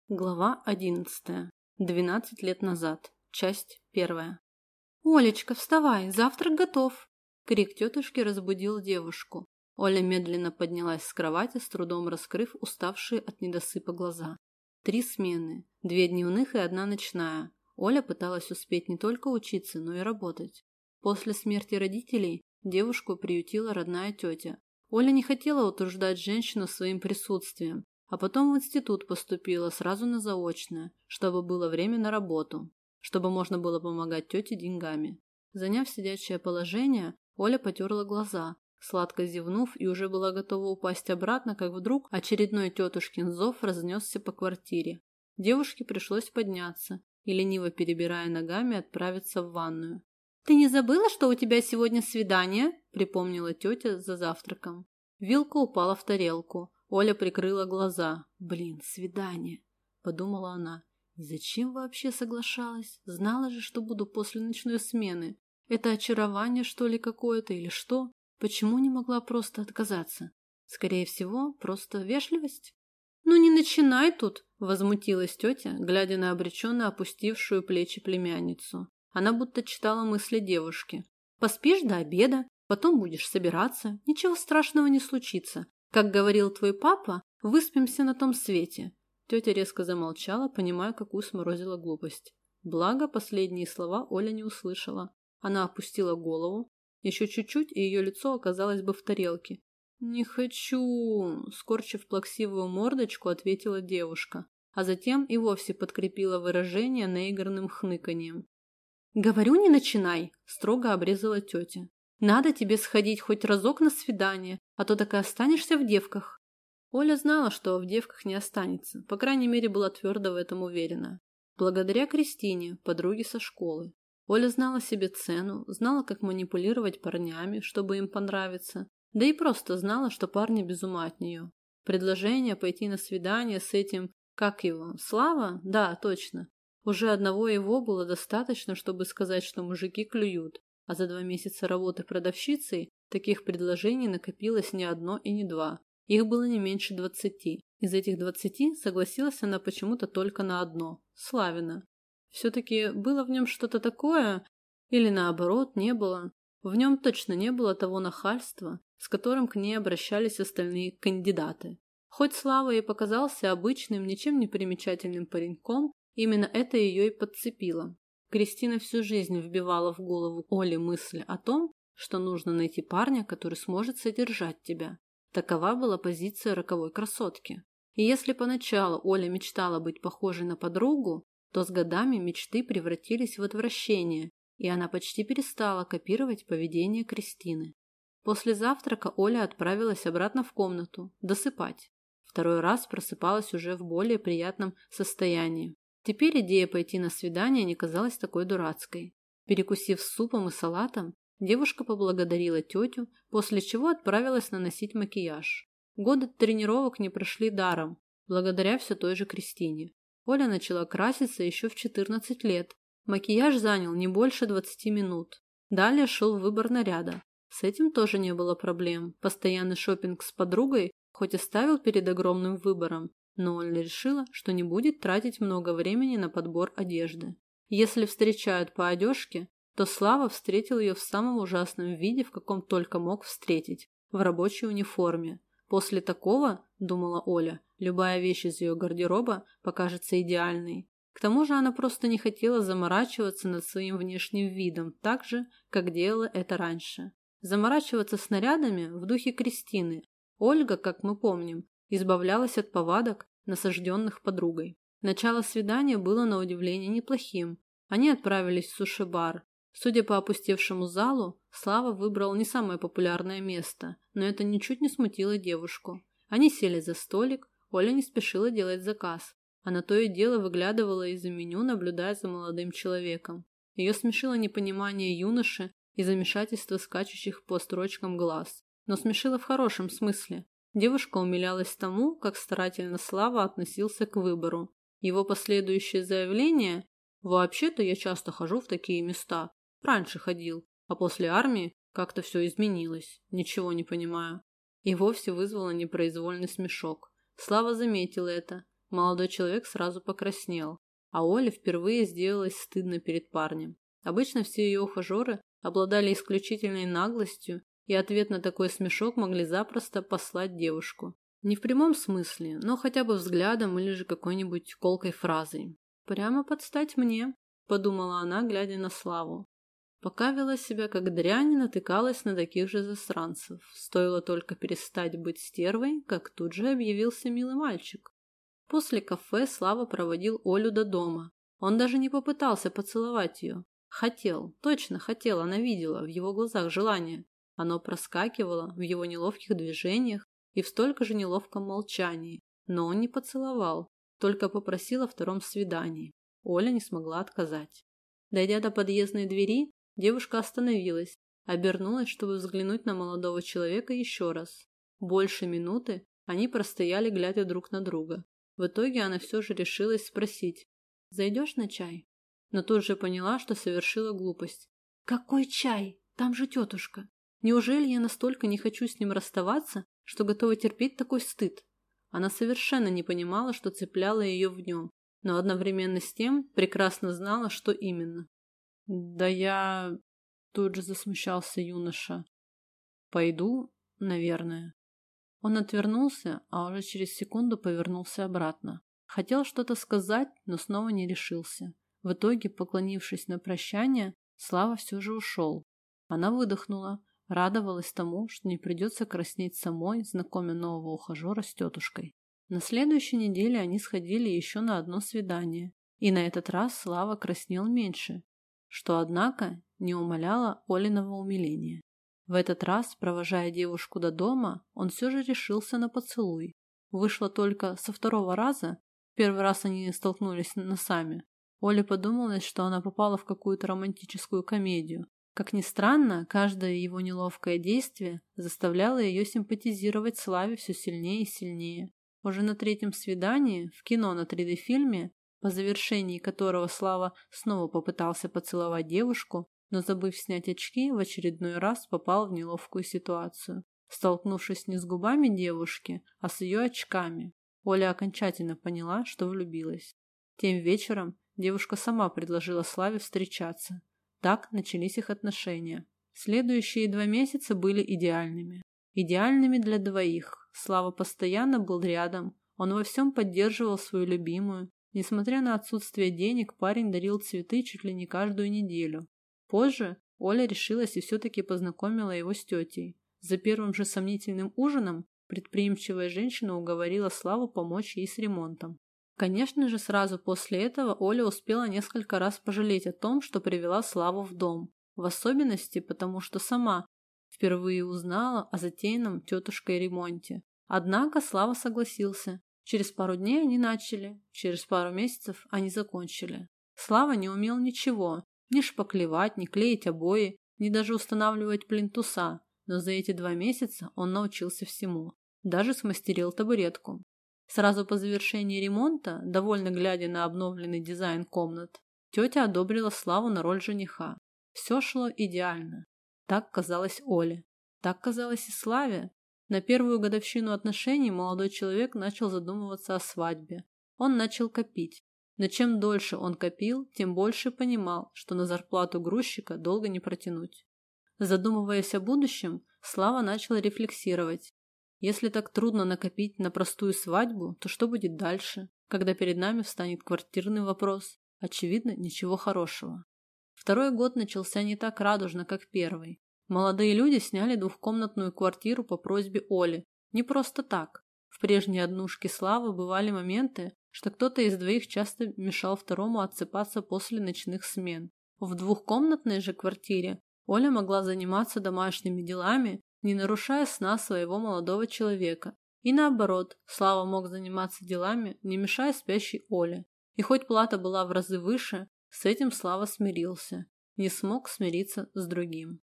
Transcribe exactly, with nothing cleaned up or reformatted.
Глава одиннадцатая. Двенадцать лет назад. Часть первая. «Олечка, вставай, завтрак готов!» Крик тетушки разбудил девушку. Оля медленно поднялась с кровати, с трудом раскрыв уставшие от недосыпа глаза. Три смены, две дневных и одна ночная. Оля пыталась успеть не только учиться, но и работать. После смерти родителей девушку приютила родная тетя. Оля не хотела утруждать женщину своим присутствием, а потом в институт поступила сразу на заочное, чтобы было время на работу, чтобы можно было помогать тете деньгами. Заняв сидячее положение, Оля потерла глаза, сладко зевнув, и уже была готова упасть обратно, как вдруг очередной тетушкин зов разнесся по квартире. Девушке пришлось подняться и, лениво перебирая ногами, отправиться в ванную. «Ты не забыла, что у тебя сегодня свидание?» – припомнила тетя за завтраком. Вилка упала в тарелку. Оля прикрыла глаза. «Блин, свидание», – подумала она. «И зачем вообще соглашалась? Знала же, что буду после ночной смены. Это очарование, что ли, какое-то или что? Почему не могла просто отказаться? Скорее всего, просто вежливость?» «Ну не начинай тут», – возмутилась тетя, глядя на обреченно опустившую плечи племянницу. Она будто читала мысли девушки. «Поспишь до обеда, потом будешь собираться. Ничего страшного не случится. Как говорил твой папа, выспимся на том свете». Тетя резко замолчала, понимая, какую сморозила глупость. Благо, последние слова Оля не услышала. Она опустила голову. Еще чуть-чуть, и ее лицо оказалось бы в тарелке. «Не хочу», – скорчив плаксивую мордочку, ответила девушка, а затем и вовсе подкрепила выражение наигранным хныканьем. «Говорю, не начинай», – строго обрезала тетя. «Надо тебе сходить хоть разок на свидание, а то так и останешься в девках». Оля знала, что в девках не останется, по крайней мере, была твердо в этом уверена. Благодаря Кристине, подруге со школы. Оля знала себе цену, знала, как манипулировать парнями, чтобы им понравиться, да и просто знала, что парни без ума от нее. Предложение пойти на свидание с этим, как его, Слава? Да, точно. Уже одного его было достаточно, чтобы сказать, что мужики клюют, а за два месяца работы продавщицей таких предложений накопилось не одно и не два. Их было не меньше двадцати. Из этих двадцати согласилась она почему-то только на одно – Славина. Все-таки было в нем что-то такое, или наоборот, не было. В нем точно не было того нахальства, с которым к ней обращались остальные кандидаты. Хоть Слава и показался обычным, ничем не примечательным пареньком, именно это ее и подцепило. Кристина всю жизнь вбивала в голову Оле мысль о том, что нужно найти парня, который сможет содержать тебя. Такова была позиция роковой красотки. И если поначалу Оля мечтала быть похожей на подругу, то с годами мечты превратились в отвращение, и она почти перестала копировать поведение Кристины. После завтрака Оля отправилась обратно в комнату, досыпать. Второй раз просыпалась уже в более приятном состоянии. Теперь идея пойти на свидание не казалась такой дурацкой. Перекусив супом и салатом, девушка поблагодарила тетю, после чего отправилась наносить макияж. Годы тренировок не прошли даром, благодаря все той же Кристине. Оля начала краситься еще в четырнадцать лет. Макияж занял не больше двадцати минут. Далее шел выбор наряда. С этим тоже не было проблем. Постоянный шопинг с подругой хоть и ставил перед огромным выбором, но Оля решила, что не будет тратить много времени на подбор одежды. Если встречают по одежке, то Слава встретил ее в самом ужасном виде, в каком только мог встретить, в рабочей униформе. После такого, думала Оля, любая вещь из ее гардероба покажется идеальной. К тому же она просто не хотела заморачиваться над своим внешним видом так же, как делала это раньше. Заморачиваться снарядами в духе Кристины. Ольга, как мы помним, избавлялась от повадок, насажденных подругой. Начало свидания было на удивление неплохим. Они отправились в суши-бар. Судя по опустевшему залу, Слава выбрал не самое популярное место, но это ничуть не смутило девушку. Они сели за столик, Оля не спешила делать заказ. Она то и дело выглядывала из-за меню, наблюдая за молодым человеком. Ее смешило непонимание юноши и замешательство скачущих по строчкам глаз. Но смешило в хорошем смысле. Девушка умилялась тому, как старательно Слава относился к выбору. Его последующее заявление: «Вообще-то я часто хожу в такие места. Раньше ходил, а после армии как-то все изменилось. Ничего не понимаю». И вовсе вызвало непроизвольный смешок. Слава заметил это. Молодой человек сразу покраснел, а Оле впервые сделалось стыдно перед парнем. Обычно все ее ухажеры обладали исключительной наглостью, и ответ на такой смешок могли запросто послать девушку. Не в прямом смысле, но хотя бы взглядом или же какой-нибудь колкой фразой. «Прямо под стать мне», – подумала она, глядя на Славу. Пока вела себя как дрянь и натыкалась на таких же засранцев. Стоило только перестать быть стервой, как тут же объявился милый мальчик. После кафе Слава проводил Олю до дома. Он даже не попытался поцеловать ее. Хотел, точно хотел, она видела в его глазах желание. Оно проскакивало в его неловких движениях и в столько же неловком молчании. Но он не поцеловал, только попросил о втором свидании. Оля не смогла отказать. Дойдя до подъездной двери, девушка остановилась, обернулась, чтобы взглянуть на молодого человека еще раз. Больше минуты они простояли, глядя друг на друга. В итоге она все же решилась спросить: «Зайдешь на чай?» Но тут же поняла, что совершила глупость. «Какой чай? Там же тетушка! Неужели я настолько не хочу с ним расставаться, что готова терпеть такой стыд?» Она совершенно не понимала, что цепляло ее в нем, но одновременно с тем прекрасно знала, что именно. «Да я...» – тут же засмущался юноша. «Пойду, наверное». Он отвернулся, а уже через секунду повернулся обратно. Хотел что-то сказать, но снова не решился. В итоге, поклонившись на прощание, Слава все же ушел. Она выдохнула, радовалась тому, что не придется краснеть самой, знакомя нового ухажера с тетушкой. На следующей неделе они сходили еще на одно свидание, и на этот раз Слава краснел меньше, что, однако, не умаляло Олиного умиления. В этот раз, провожая девушку до дома, он все же решился на поцелуй. Вышло только со второго раза, первый раз они столкнулись носами. Оле подумалось, что она попала в какую-то романтическую комедию. Как ни странно, каждое его неловкое действие заставляло ее симпатизировать Славе все сильнее и сильнее. Уже на третьем свидании, в кино на три дэ-фильме, по завершении которого Слава снова попытался поцеловать девушку, но, забыв снять очки, в очередной раз попал в неловкую ситуацию, столкнувшись не с губами девушки, а с ее очками. Оля окончательно поняла, что влюбилась. Тем вечером девушка сама предложила Славе встречаться. Так начались их отношения. Следующие два месяца были идеальными. Идеальными для двоих. Слава постоянно был рядом, он во всем поддерживал свою любимую. Несмотря на отсутствие денег, парень дарил цветы чуть ли не каждую неделю. Позже Оля решилась и все-таки познакомила его с тетей. За первым же сомнительным ужином предприимчивая женщина уговорила Славу помочь ей с ремонтом. Конечно же, сразу после этого Оля успела несколько раз пожалеть о том, что привела Славу в дом. В особенности, потому что сама впервые узнала о затеянном тетушкой ремонте. Однако Слава согласился. Через пару дней они начали, через пару месяцев они закончили. Слава не умел ничего, ни шпаклевать, ни клеить обои, ни даже устанавливать плинтуса, но за эти два месяца он научился всему. Даже смастерил табуретку. Сразу по завершении ремонта, довольно глядя на обновленный дизайн комнат, тетя одобрила Славу на роль жениха. Все шло идеально. Так казалось Оле. Так казалось и Славе. На первую годовщину отношений молодой человек начал задумываться о свадьбе. Он начал копить. Но чем дольше он копил, тем больше понимал, что на зарплату грузчика долго не протянуть. Задумываясь о будущем, Слава начал рефлексировать. Если так трудно накопить на простую свадьбу, то что будет дальше, когда перед нами встанет квартирный вопрос? Очевидно, ничего хорошего. Второй год начался не так радужно, как первый. Молодые люди сняли двухкомнатную квартиру по просьбе Оли. Не просто так. В прежней однушке Славы бывали моменты, что кто-то из двоих часто мешал второму отсыпаться после ночных смен. В двухкомнатной же квартире Оля могла заниматься домашними делами, не нарушая сна своего молодого человека. И наоборот, Слава мог заниматься делами, не мешая спящей Оле. И хоть плата была в разы выше, с этим Слава смирился. Не смог смириться с другим.